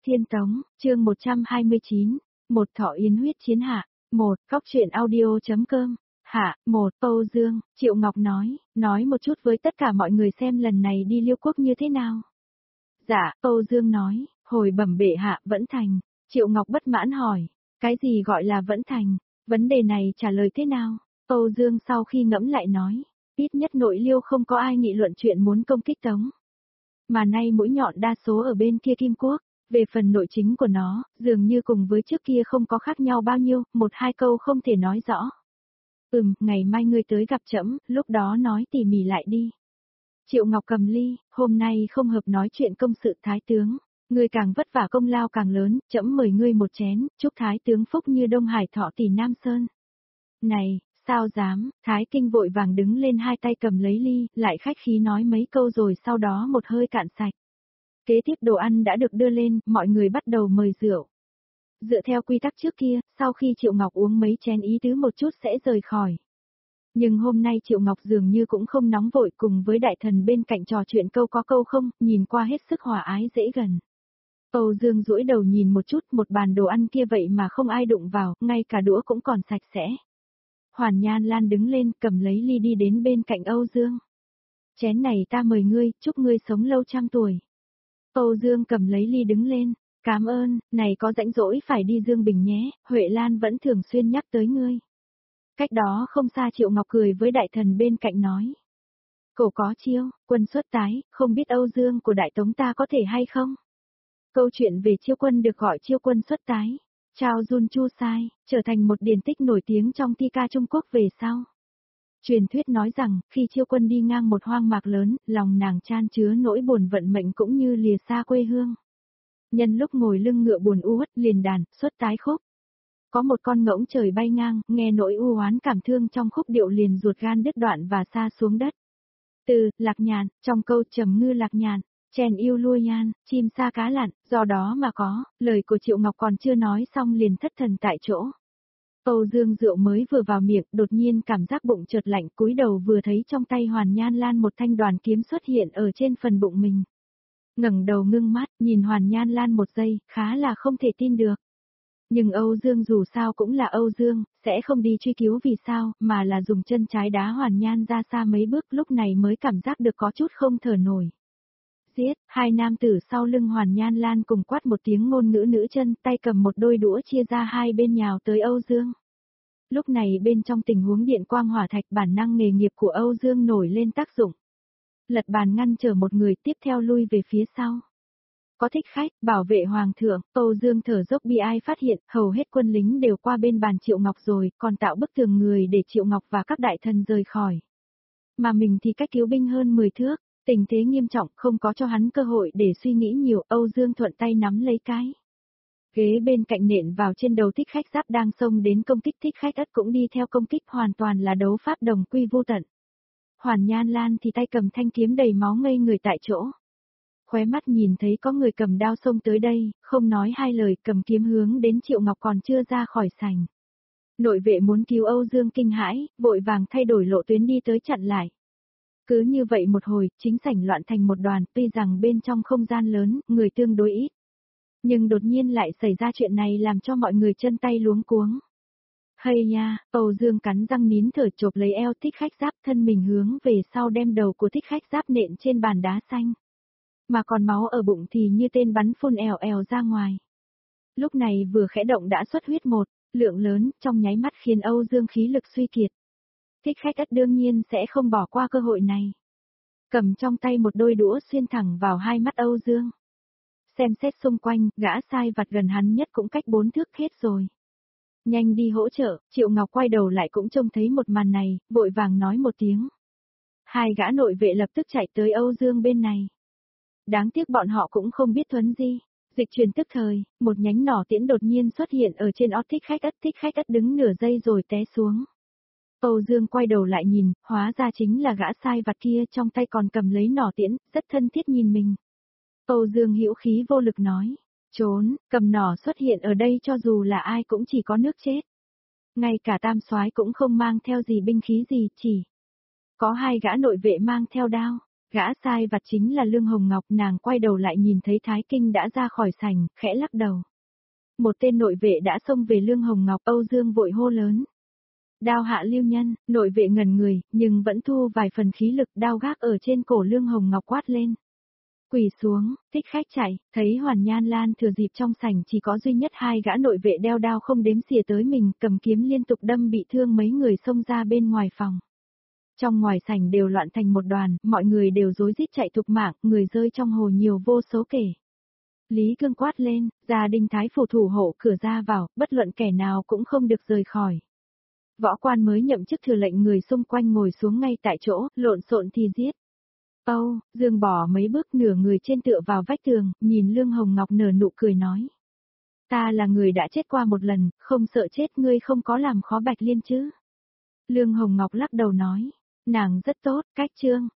Tiên Tống, chương 129, một thọ yến huyết chiến hạ, một, góc truyện audio.com, hạ, một, Âu Dương, Triệu Ngọc nói một chút với tất cả mọi người xem lần này đi Liêu Quốc như thế nào. Dạ, Âu Dương nói, hồi bẩm bệ hạ vẫn thành, Triệu Ngọc bất mãn hỏi, cái gì gọi là vẫn thành, vấn đề này trả lời thế nào? Âu Dương sau khi ngẫm lại nói, ít nhất nội Liêu không có ai nghị luận chuyện muốn công kích Tống. Mà nay mũi nhọn đa số ở bên kia Kim Quốc, về phần nội chính của nó, dường như cùng với trước kia không có khác nhau bao nhiêu, một hai câu không thể nói rõ. Ngày mai ngươi tới gặp trẫm, lúc đó nói tỉ mỉ lại đi. Triệu Ngọc cầm ly, hôm nay không hợp nói chuyện công sự thái tướng, ngươi càng vất vả công lao càng lớn, trẫm mời ngươi một chén, chúc thái tướng phúc như Đông Hải thọ tỷ Nam Sơn. Này, sao dám, Thái Kinh vội vàng đứng lên hai tay cầm lấy ly, lại khách khí nói mấy câu rồi sau đó một hơi cạn sạch. Kế tiếp đồ ăn đã được đưa lên, mọi người bắt đầu mời rượu. Dựa theo quy tắc trước kia, sau khi Triệu Ngọc uống mấy chén ý tứ một chút sẽ rời khỏi. Nhưng hôm nay Triệu Ngọc dường như cũng không nóng vội, cùng với đại thần bên cạnh trò chuyện câu có câu không, nhìn qua hết sức hòa ái dễ gần. Âu Dương duỗi đầu nhìn một chút, một bàn đồ ăn kia vậy mà không ai đụng vào, ngay cả đũa cũng còn sạch sẽ. Hoàn Nhan Lan đứng lên, cầm lấy ly đi đến bên cạnh Âu Dương. Chén này ta mời ngươi, chúc ngươi sống lâu trăm tuổi. Âu Dương cầm lấy ly đứng lên, cảm ơn, này có rãnh rỗi phải đi Dương Bình nhé, Huệ Lan vẫn thường xuyên nhắc tới ngươi. Cách đó không xa Triệu Ngọc cười với đại thần bên cạnh nói. Cổ có chiêu, quân xuất tái, không biết Âu Dương của đại tống ta có thể hay không? Câu chuyện về chiêu quân được gọi chiêu quân xuất tái. Chao Jun Chu Sai, trở thành một điển tích nổi tiếng trong thi ca Trung Quốc về sau. Truyền thuyết nói rằng, khi chiêu quân đi ngang một hoang mạc lớn, lòng nàng chan chứa nỗi buồn vận mệnh cũng như lìa xa quê hương. Nhân lúc ngồi lưng ngựa buồn u uất liền đàn, xuất tái khúc. Có một con ngỗng trời bay ngang, nghe nỗi u oán cảm thương trong khúc điệu liền ruột gan đứt đoạn và sa xuống đất. Từ, lạc nhàn, trong câu trầm ngư lạc nhàn. Chèn yêu lui nhan, chim sa cá lặn, do đó mà có, lời của Triệu Ngọc còn chưa nói xong liền thất thần tại chỗ. Âu Dương rượu mới vừa vào miệng, đột nhiên cảm giác bụng chợt lạnh, cúi đầu vừa thấy trong tay Hoàn Nhan Lan một thanh đoàn kiếm xuất hiện ở trên phần bụng mình. Ngẩng đầu ngưng mắt, nhìn Hoàn Nhan Lan một giây, khá là không thể tin được. Nhưng Âu Dương dù sao cũng là Âu Dương, sẽ không đi truy cứu vì sao, mà là dùng chân trái đá Hoàn Nhan ra xa mấy bước, lúc này mới cảm giác được có chút không thở nổi. Giết, hai nam tử sau lưng Hoàn Nhan Lan cùng quát một tiếng ngôn ngữ nữ chân, tay cầm một đôi đũa chia ra hai bên nhào tới Âu Dương. Lúc này bên trong tình huống điện quang hỏa thạch, bản năng nghề nghiệp của Âu Dương nổi lên tác dụng. Lật bàn ngăn trở một người, tiếp theo lui về phía sau. Có thích khách, bảo vệ hoàng thượng, Âu Dương thở dốc bi ai phát hiện, hầu hết quân lính đều qua bên bàn Triệu Ngọc rồi, còn tạo bức tường người để Triệu Ngọc và các đại thần rời khỏi. Mà mình thì cách cứu binh hơn 10 thước. Tình thế nghiêm trọng, không có cho hắn cơ hội để suy nghĩ nhiều, Âu Dương thuận tay nắm lấy cái ghế bên cạnh nện vào trên đầu thích khách giáp đang xông đến công kích, thích khách ất cũng đi theo công kích, hoàn toàn là đấu pháp đồng quy vô tận. Hoàn Nhan Lan thì tay cầm thanh kiếm đầy máu ngây người tại chỗ. Khóe mắt nhìn thấy có người cầm đao xông tới đây, không nói hai lời cầm kiếm hướng đến Triệu Ngọc còn chưa ra khỏi sảnh. Nội vệ muốn cứu Âu Dương kinh hãi, vội vàng thay đổi lộ tuyến đi tới chặn lại. Cứ như vậy một hồi, chính sảnh loạn thành một đoàn, tuy rằng bên trong không gian lớn, người tương đối ít. Nhưng đột nhiên lại xảy ra chuyện này làm cho mọi người chân tay luống cuống. Hay nha, Âu Dương cắn răng nín thở chộp lấy eo thích khách giáp, thân mình hướng về sau đem đầu của thích khách giáp nện trên bàn đá xanh. Mà còn máu ở bụng thì như tên bắn phun èo èo ra ngoài. Lúc này vừa khẽ động đã xuất huyết một lượng lớn, trong nháy mắt khiến Âu Dương khí lực suy kiệt. Thích khách ất đương nhiên sẽ không bỏ qua cơ hội này. Cầm trong tay một đôi đũa xuyên thẳng vào hai mắt Âu Dương. Xem xét xung quanh, gã sai vặt gần hắn nhất cũng cách 4 thước hết rồi. Nhanh đi hỗ trợ, Triệu Ngọc quay đầu lại cũng trông thấy một màn này, vội vàng nói một tiếng. Hai gã nội vệ lập tức chạy tới Âu Dương bên này. Đáng tiếc bọn họ cũng không biết thuấn di. Dịch truyền tức thời, một nhánh nỏ tiễn đột nhiên xuất hiện ở trên ót thích khách ất đứng nửa giây rồi té xuống. Âu Dương quay đầu lại nhìn, hóa ra chính là gã sai vặt kia, trong tay còn cầm lấy nỏ tiễn, rất thân thiết nhìn mình. Âu Dương hữu khí vô lực nói, trốn, cầm nỏ xuất hiện ở đây cho dù là ai cũng chỉ có nước chết. Ngay cả tam soái cũng không mang theo gì binh khí gì, chỉ có hai gã nội vệ mang theo đao. Gã sai vặt chính là Lương Hồng Ngọc, nàng quay đầu lại nhìn thấy Thái Kinh đã ra khỏi sảnh, khẽ lắc đầu. Một tên nội vệ đã xông về Lương Hồng Ngọc, Âu Dương vội hô lớn. Đao hạ lưu nhân, nội vệ ngẩn người, nhưng vẫn thu vài phần khí lực, đao gác ở trên cổ Lương Hồng Ngọc quát lên. Quỳ xuống, thích khách chạy, thấy Hoàn Nhan Lan thừa dịp trong sảnh chỉ có duy nhất hai gã nội vệ đeo đao không đếm xỉa tới mình, cầm kiếm liên tục đâm bị thương mấy người xông ra bên ngoài phòng. Trong ngoài sảnh đều loạn thành một đoàn, mọi người đều rối rít chạy thục mạng, người rơi trong hồ nhiều vô số kể. Lý Cương quát lên, gia đình thái phủ thủ hộ cửa ra vào, bất luận kẻ nào cũng không được rời khỏi. Võ quan mới nhậm chức thừa lệnh người xung quanh ngồi xuống ngay tại chỗ, lộn xộn thì giết. Âu, Dương bỏ mấy bước nửa người trên tựa vào vách tường, nhìn Lương Hồng Ngọc nở nụ cười nói. Ta là người đã chết qua một lần, không sợ chết, ngươi không có làm khó Bạch Liên chứ. Lương Hồng Ngọc lắc đầu nói, nàng rất tốt, cách trương,